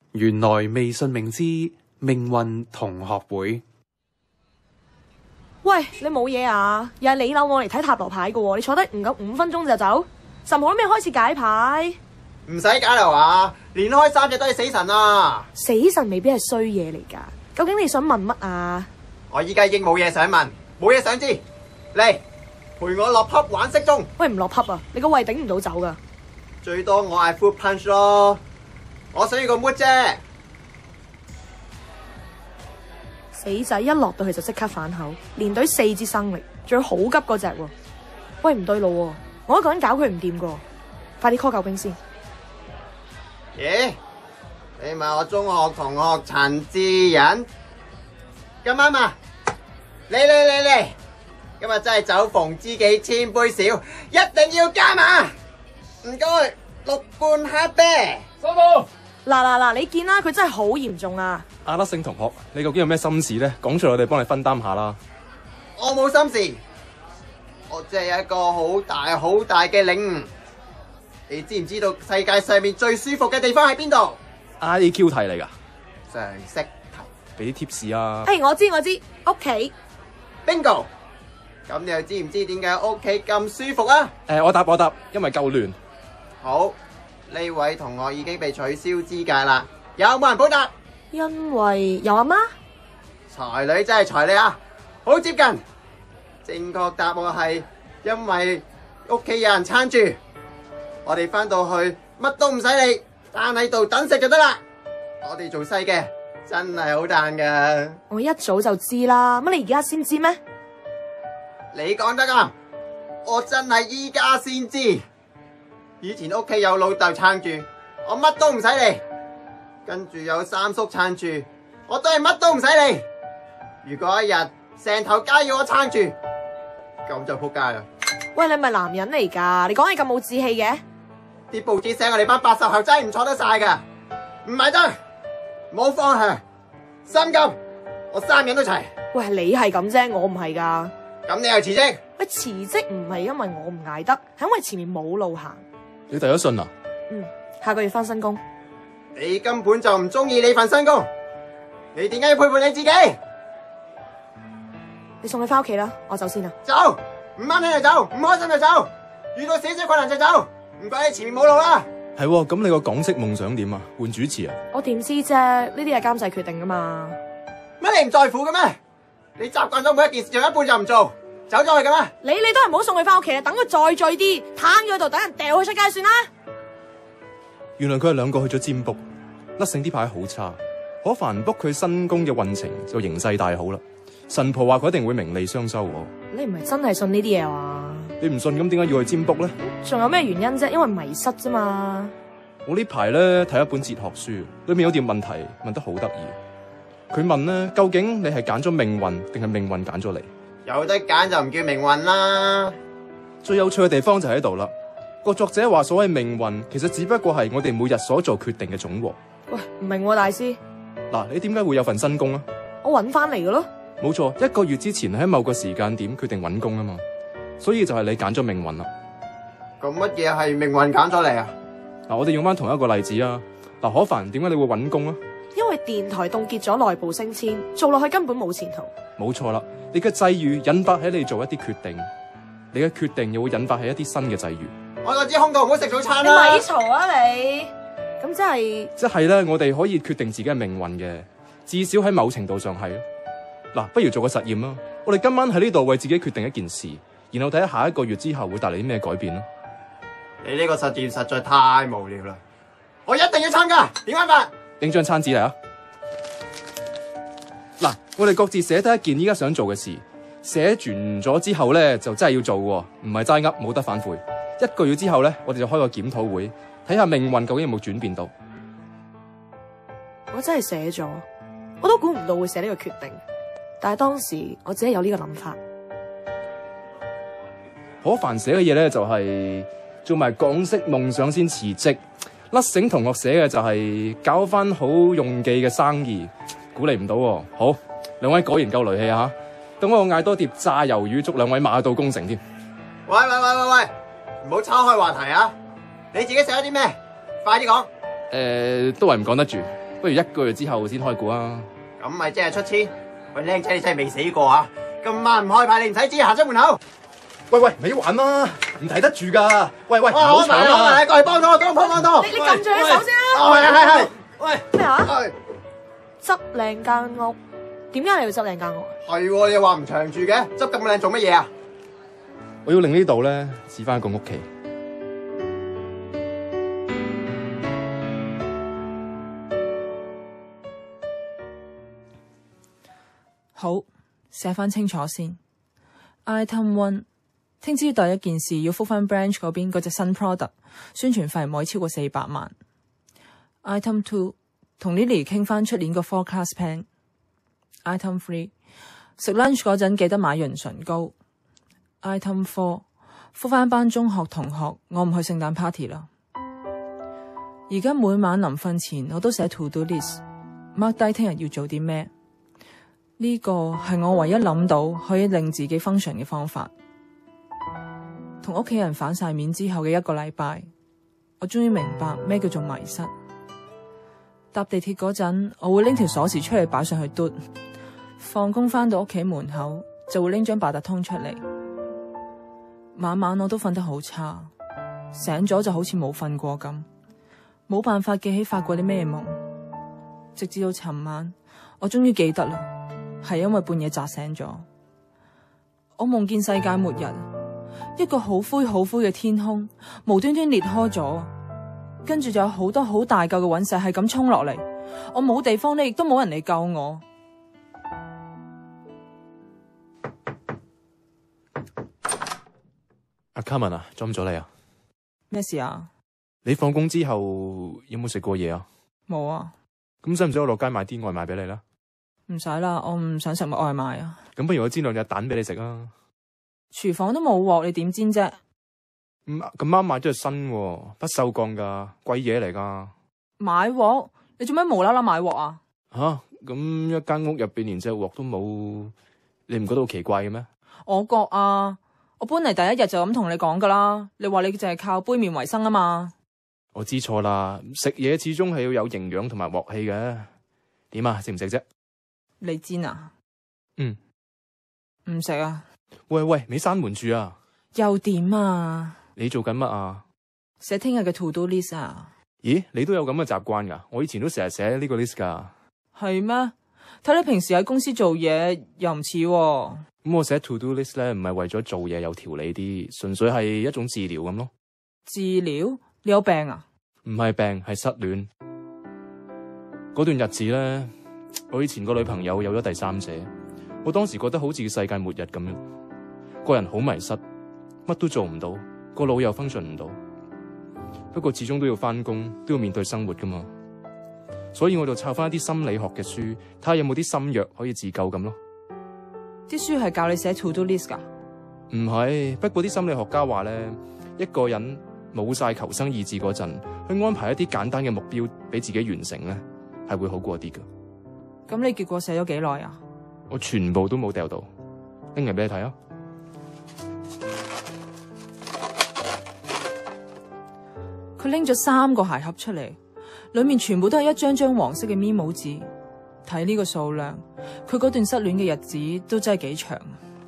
原來微信明知命運同學會。 喂，你冇嘢啊？又係你扭我嚟睇塔羅牌嘅喎，你坐低唔夠5分鐘就走，10號都未開始解牌。 唔使解啦話，連開3隻都係死神啊！ 死神未必係衰嘢嚟㗎，究竟你想問乜啊？ 我依家已經冇嘢想問，冇嘢想知，嚟陪我落 pub 玩骰盅。 喂，唔落 pub 啊，你個胃頂唔到走㗎。 最多我嗌 fruit punch 咯，我想要個 mood 啫。 死仔一落到去就即刻反口，連隊4支生力，仲要好急嗰隻喎。喂，唔對路喎，我一個人搞佢唔掂㗎，快啲 call 救兵先。 咦？你咪我中學同學陳志仁？咁啱啊！嚟！今日真係酒逢知己千杯少，一定要加碼。唔該，6罐黑啤。 收到。 嗱，你見啦，佢真係好嚴重啊！ 阿德星同學，你究竟有咩心事咧？講出嚟，我哋幫你分擔下啦。 我冇心事，我只係有一個好大嘅領悟。你知唔知道世界上面最舒服嘅地方喺邊度？ IQ 題嚟噶， 常識題。 俾啲 tips 啊！ 我知，屋企。 Bingo！ 咁你又知唔知點解屋企咁舒服啊？ 我答，因為夠亂。 好，呢位同學已經被取消資格啦。有冇人補答？ 因為有阿媽。 才女真係才女啊！好接近。正確答案係因為屋企有人撐住。我哋翻到去乜都唔使理，攤喺度等食就得啦。我哋做細嘅真係好嘆噶。 我一早就知啦，乜你而家先知咩？ 你講得啱，我真係依家先知。以前屋企有老豆撐住，我乜都唔使理。跟住有三叔撐住，我都係乜都唔使理。如果一日成頭家要我撐住，咁就仆街啦。 喂，你咪男人嚟㗎？你講嘢咁冇志氣嘅？ 啲報紙寫我哋班80後真係唔錯得晒㗎，唔係得，冇方向，心急，我3樣都齊。 喂，你係咁啫，我唔係㗎。 咁你又辭職？ 喂，辭職唔係因為我唔捱得，係因為前面冇路行。 你遞咗信啊？ 下個月返新工。 你根本就唔中意你份新工，你點解要背叛你自己？ 你送佢返屋企啦，我走先啦。 走，唔啱你就走，唔開心就走，遇到少少困難就走，唔怪你前面冇路啦。 係喎，咁你個港式夢想點啊？換主持啊？ 我點知啫？呢啲係監製決定㗎嘛。 乜你唔在乎嘅咩？你習慣咗每一件事做一半就唔做，走咗去嘅咩？ 你都係唔好送佢返屋企啦，等佢再醉啲，攤咗喺度等人掉佢出街算啦。 原來佢係2個去咗占卜，甩繩啲牌好差。可凡卜佢新工嘅運程就形勢大好啦。神婆話佢一定會名利雙收喎。 你唔係真係信呢啲嘢話？ 你唔信咁點解要去占卜咧？ 仲有咩原因啫？因為迷失啫嘛。 我呢排咧睇一本哲學書，裏面有條問題問得好得意。佢問咧，究竟你係揀咗命運定係命運揀咗你？ 有得揀就唔叫命運啦。 最有趣嘅地方就喺度啦。個作者話所謂命運，其實只不過係我哋每日所做決定嘅總和。 喂，唔明喎，大師。 嗱，你點解會有份新工啊？ 我搵翻嚟嘅咯。 冇錯，1個月之前喺某個時間點決定搵工啊嘛，所以就係你揀咗命運啦。 咁乜嘢係命運揀咗你啊？ 嗱，我哋用翻同一個例子啊。嗱，可凡點解你會搵工啊？ 因為電台凍結咗內部升遷，做落去根本冇前途。 冇錯啦，你嘅際遇引發起你做一啲決定，你嘅決定又會引發起一啲新嘅際遇。 我就知空肚唔好食早餐你啦。 咪嘈啊你！咁即係咧，我哋可以決定自己嘅命運嘅，至少喺某程度上係。嗱，不如做個實驗啦。我哋今晚喺呢度為自己決定一件事，然後睇下下1個月之後會帶嚟啲咩改變啦。 你呢個實驗實在太無聊啦，我一定要參加。點解法？ 拎張餐紙嚟啊！嗱，我哋各自寫得一件依家想做嘅事，寫完咗之後咧就真係要做喎，唔係齋噏，冇得反悔。1個月之後咧，我哋就開個檢討會，睇下命運究竟有冇轉變到。 我真係寫咗，我都估唔到會寫呢個決定，但係當時我只係有呢個諗法。 可凡寫嘅嘢咧就係做埋港式夢想先辭職，甩繩同學寫嘅就係搞翻好用記嘅生意，估你唔到喎。好，2位果然夠雷氣嚇，等我嗌多碟炸魷魚，祝2位馬到功成添。 喂，唔好岔開話題啊！你自己寫咗啲咩？快啲講。 都係唔講得住。 不如1個月之後先開估啊！ 咁咪即係出千？喂，靚仔你真係未死過啊！今晚唔開牌你唔使知，行出門口。 喂，咪玩啦，唔睇得住噶。喂，唔好我搶啊！ 過嚟幫到，幫到。 你撳住佢手先啦。 係。 喂， 咩啊？ 係執靚間屋？點解你要執靚間屋？ 係喎，你話唔長住嘅，執咁靚做乜嘢啊？ 我要令呢度咧似翻一個屋企。 好，寫翻清楚先。Item 1，聽朝第一件事要覆翻 branch 嗰邊嗰隻新 product， 宣傳費唔可以超過400萬。Item 2，同 Lily 傾翻出年個 forecast plan。Item 3，食 lunch 嗰陣記得買潤唇膏。Item 4，覆翻班中學同學，我唔去聖誕 party 啦。而家每晚臨瞓前我都寫 to do list，mark 低聽日要做啲咩。呢個係我唯一諗到可以令自己 function 嘅方法。同屋企人反晒面之後嘅1個禮拜，我終於明白咩叫做迷失。搭地鐵嗰陣，我會拎條鎖匙出嚟擺上去嘟；放工返到屋企門口，就會拎張八達通出嚟。晚晚我都瞓得好差，醒咗就好似冇瞓過咁，冇辦法記起發過啲咩夢。直至到尋晚，我終於記得啦。係因為半夜扎醒咗，我夢見世界末日，一個好灰好灰嘅天空無端端裂開咗，跟住就有好多好大嚿嘅隕石係咁衝落嚟，我冇地方匿，亦都冇人嚟救我。 阿 Carmen 啊，裝咗你啊？ 咩事啊？ 你放工之後有冇食過嘢啊？ 冇啊。 咁使唔使我落街買啲外賣俾你啦？ 唔使啦，我唔想食乜外賣啊。 咁不如我煎2隻蛋俾你食啊。 廚房都冇鑊，你點煎啫？ 咁啱買咗隻新喎，不鏽鋼噶，貴嘢嚟噶。 買鑊？你做咩無啦啦買鑊啊？ 吓，咁一間屋入邊連隻鑊都冇，你唔覺得好奇怪嘅咩？ 我覺啊，我搬嚟第一日就咁同你講噶啦。你話你淨係靠杯麵為生啊嘛？ 我知錯啦，食嘢始終係要有營養同埋鑊氣嘅。點啊？食唔食啫？ 你煎啊？ 嗯， 唔食啊？ 喂，未閂門住啊？ 又點啊？ 你做緊乜啊？ 寫聽日嘅 to do list 啊？ 咦，你都有咁嘅習慣噶？我以前都成日寫呢個 list 噶。 係咩？睇你平時喺公司做嘢又唔似喎。 咁我寫 to do list 咧，唔係為咗做嘢有條理啲，純粹係一種治療咁咯。 治療？你有病啊？ 唔係病，係失戀。嗰段日子咧，我以前個女朋友有咗第三者，我當時覺得好似世界末日咁樣，個人好迷失，乜都做唔到，個腦又 function 唔到。不過始終都要返工，都要面對生活噶嘛，所以我就抄翻一啲心理學嘅書，睇下有冇啲心藥可以自救咁咯。 啲書係教你寫 to do list 噶？ 唔係，不過啲心理學家話咧，一個人冇晒求生意志嗰陣，去安排一啲簡單嘅目標俾自己完成咧，係會好過啲噶。 咁你結果寫咗幾耐啊？ 我全部都冇掉到，拎嚟俾你睇啊！ 佢拎咗3個鞋盒出嚟，裏面全部都係一張張黃色嘅 memo 紙。睇呢個數量，佢嗰段失戀嘅日子都真係幾長。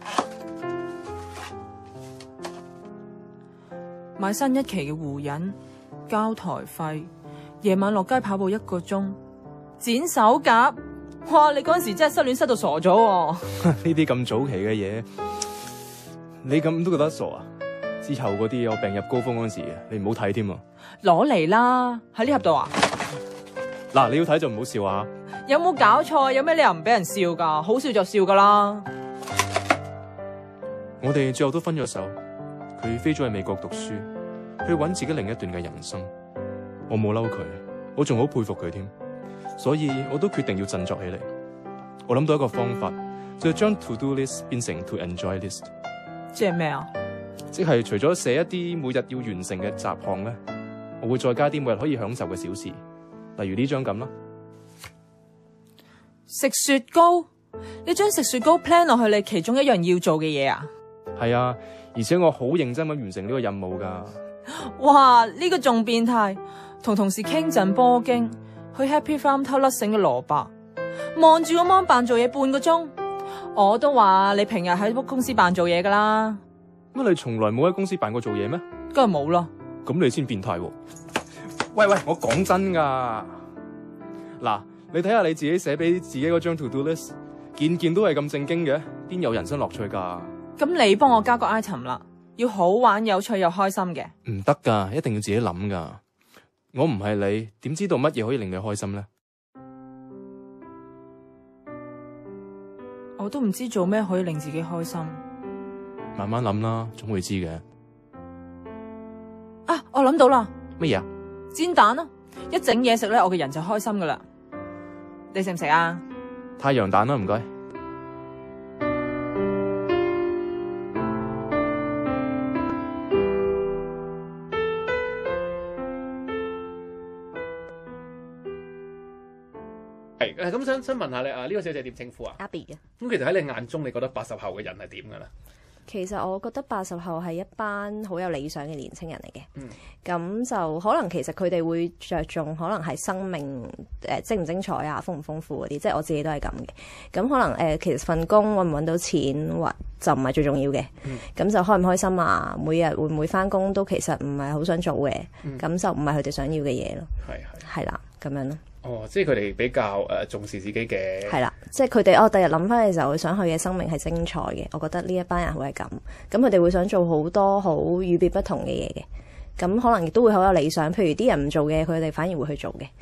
買新一期嘅護引、交台費，夜晚落街跑步1個鐘，剪手甲。哇！你嗰陣時真係失戀失到傻咗喎。 呢啲咁早期嘅嘢，你咁都覺得傻啊？之後嗰啲我病入高峰嗰陣時，你唔好睇添啊！ 攞嚟啦，喺呢盒度啊！ 嗱，你要睇就唔好笑啊！ 有冇搞錯？有咩理由唔俾人笑噶？好笑就笑噶啦！ 我哋最後都分咗手，佢飛咗去美國讀書，去搵自己另一段嘅人生。我冇嬲佢，我仲好佩服佢添，所以我都決定要振作起嚟。我諗到一個方法，就係將 to do list 變成 to enjoy list。 即係咩啊？ 即係除咗寫一啲每日要完成嘅雜項咧，我會再加啲每日可以享受嘅小事，例如呢張咁啦。 食雪糕？你將食雪糕 plan 落去你其中一樣要做嘅嘢啊？ 係啊，而且我好認真咁完成呢個任務噶。 哇！呢個仲變態，同同事傾陣波經， 去 Happy Farm 偷甩繩嘅蘿蔔，望住個 mon 扮做嘢半個鐘。我都話你平日喺公司扮做嘢噶啦。 乜你從來冇喺公司扮過做嘢咩？ 梗係冇啦。 咁你先變態喎！喂，我講真噶，嗱，你睇下你自己寫俾自己嗰張 to do list， 件件都係咁正經嘅，邊有人生樂趣噶？ 咁你幫我加個 item 啦，要好玩、有趣又開心嘅。 唔得噶，一定要自己諗噶。我唔係你，點知道乜嘢可以令你開心呢？ 我都唔知做咩可以令自己開心。 慢慢諗啦，總會知嘅。 啊，我諗到啦。 乜嘢啊？ 煎蛋啊！一整嘢食咧，我嘅人就開心噶啦。你食唔食啊？ 太陽蛋啦，唔該。 係咁想問下你啊，呢個小姐點稱呼啊 ？Abby 嘅。 咁其實喺你眼中，你覺得80後嘅人係點㗎咧？ 其實我覺得80後係一班好有理想嘅年青人嚟嘅。咁就可能其實佢哋會着重可能係生命精唔精彩啊，豐唔豐富嗰啲，即係我自己都係咁嘅。咁可能其實份工揾唔揾到錢或就唔係最重要嘅。咁就開唔開心啊？每日會唔會返工都其實唔係好想做嘅。咁就唔係佢哋想要嘅嘢咯。係啦，咁樣咯。 哦，即係佢哋比較重視自己嘅。係啦， 即係佢哋第日諗翻嘅時候，會想佢嘅生命係精彩嘅。我覺得呢一班人會係咁，咁佢哋會想做好多好與別不同嘅嘢嘅。咁可能亦都會好有理想，譬如啲人唔做嘅，佢哋反而會去做嘅。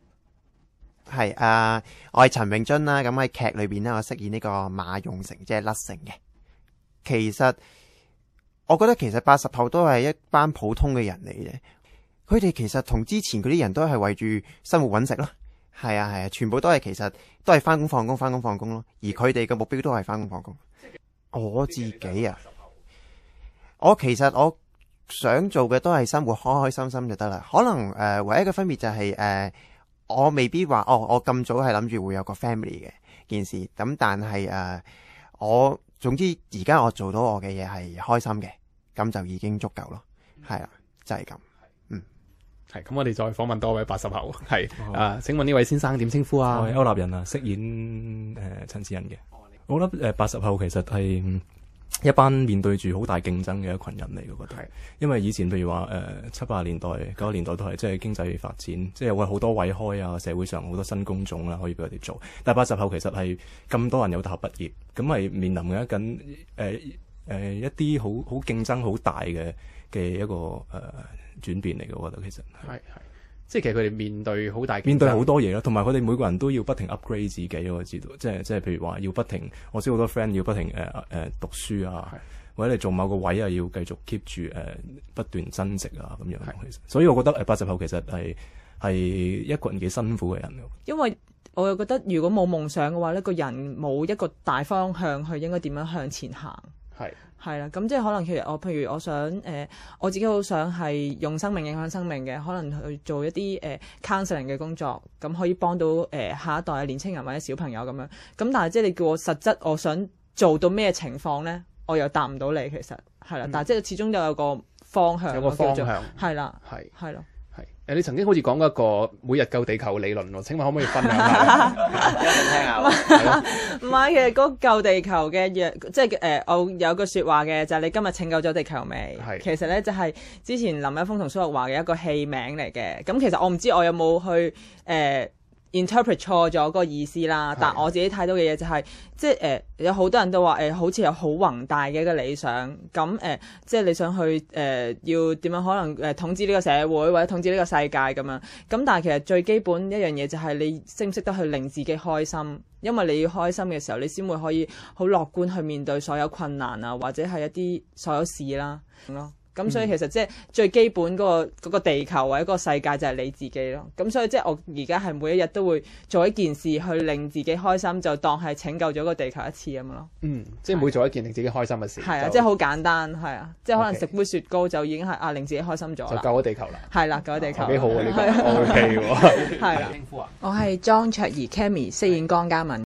係我係陳永津啦。咁喺劇裏邊呢，我飾演呢個馬用成，即係甩繩嘅。其實我覺得其實80後都係一班普通嘅人嚟嘅。佢哋其實同之前嗰啲人都係為住生活揾食咯，係啊，全部都係其實都係翻工放工翻工放工咯，而佢哋嘅目標都係翻工放工。我自己啊，我其實我想做嘅都係生活開開心心就得啦。可能唯一嘅分別就係我未必話我咁早係諗住會有個 family 嘅件事，咁但係我總之而家我做到我嘅嘢係開心嘅，咁就已經足夠咯，係啊，就係咁。 係咁，我哋再訪問多位80後。係請問呢位先生點稱呼啊？ 我係歐立人啊，飾演陳志恩嘅。我覺得80後其實係一班面對住好大競爭嘅一群人嚟嘅，我覺得。因為以前譬如話70年代、90年代都係即係經濟發展，即係有好多位開啊，社會上好多新工種啦，可以俾佢哋做。但係80後其實係咁多人有大學畢業，咁係面臨緊一啲好競爭好大嘅一個轉變嚟嘅，我覺得其實係即係其實佢哋面對好大面對好多嘢啦，同埋佢哋每個人都要不停 upgrade 自己，我知道，即係譬如話要不停，我識好多 friend 要不停讀書啊，或者你做某個位啊，要繼續 keep 住不斷增值啊咁樣。其實，所以我覺得80後其實係一個人幾辛苦嘅人。 因為我又覺得如果冇夢想嘅話呢個人冇一個大方向去應該點樣向前行。係啦，咁即係可能其實譬如我想我自己好想係用生命影響生命嘅，可能去做一啲counseling 嘅工作，咁可以幫到下一代嘅年青人或者小朋友咁樣。咁但係即係你叫我實質我想做到咩情況咧，我又答唔到你其實係啦。但係即係始終都有個方向， 有個方向係啦，係咯。 你曾經好似講過一個每日救地球理論喎，請問可唔可以分享下？聽下。 唔係，其實嗰個救地球嘅嘢，即係我有句説話嘅，就係你今日拯救咗地球未？其實咧就係之前林一峰同蘇玉華嘅一個戲名嚟嘅。咁其實我唔知我有冇去interpret 錯咗嗰個意思啦，但我自己睇到嘅嘢就係、即係有好多人都話好似有好宏大嘅一個理想，咁即係你想去要點樣可能統治呢個社會或者統治呢個世界咁樣，咁但係其實最基本一樣嘢就係你識唔識得去令自己開心，因為你要開心嘅時候，你先會可以好樂觀去面對所有困難啊，或者係一啲所有事啦咯。咁所以其實即係最基本嗰個地球或者嗰個世界就係你自己咯。咁所以即係我而家係每一日都會做一件事去令自己開心，就當係拯救咗個地球一次咁樣咯。 即係每做一件令自己開心嘅事。係啊， 即係好簡單，係啊，即係可能食杯雪糕就已經係令自己開心咗啦。 就救咗地球啦。係啦，救咗地球。 幾好啊呢個 OK 喎。 係啦。我係莊卓怡 Cammy 飾演江嘉敏。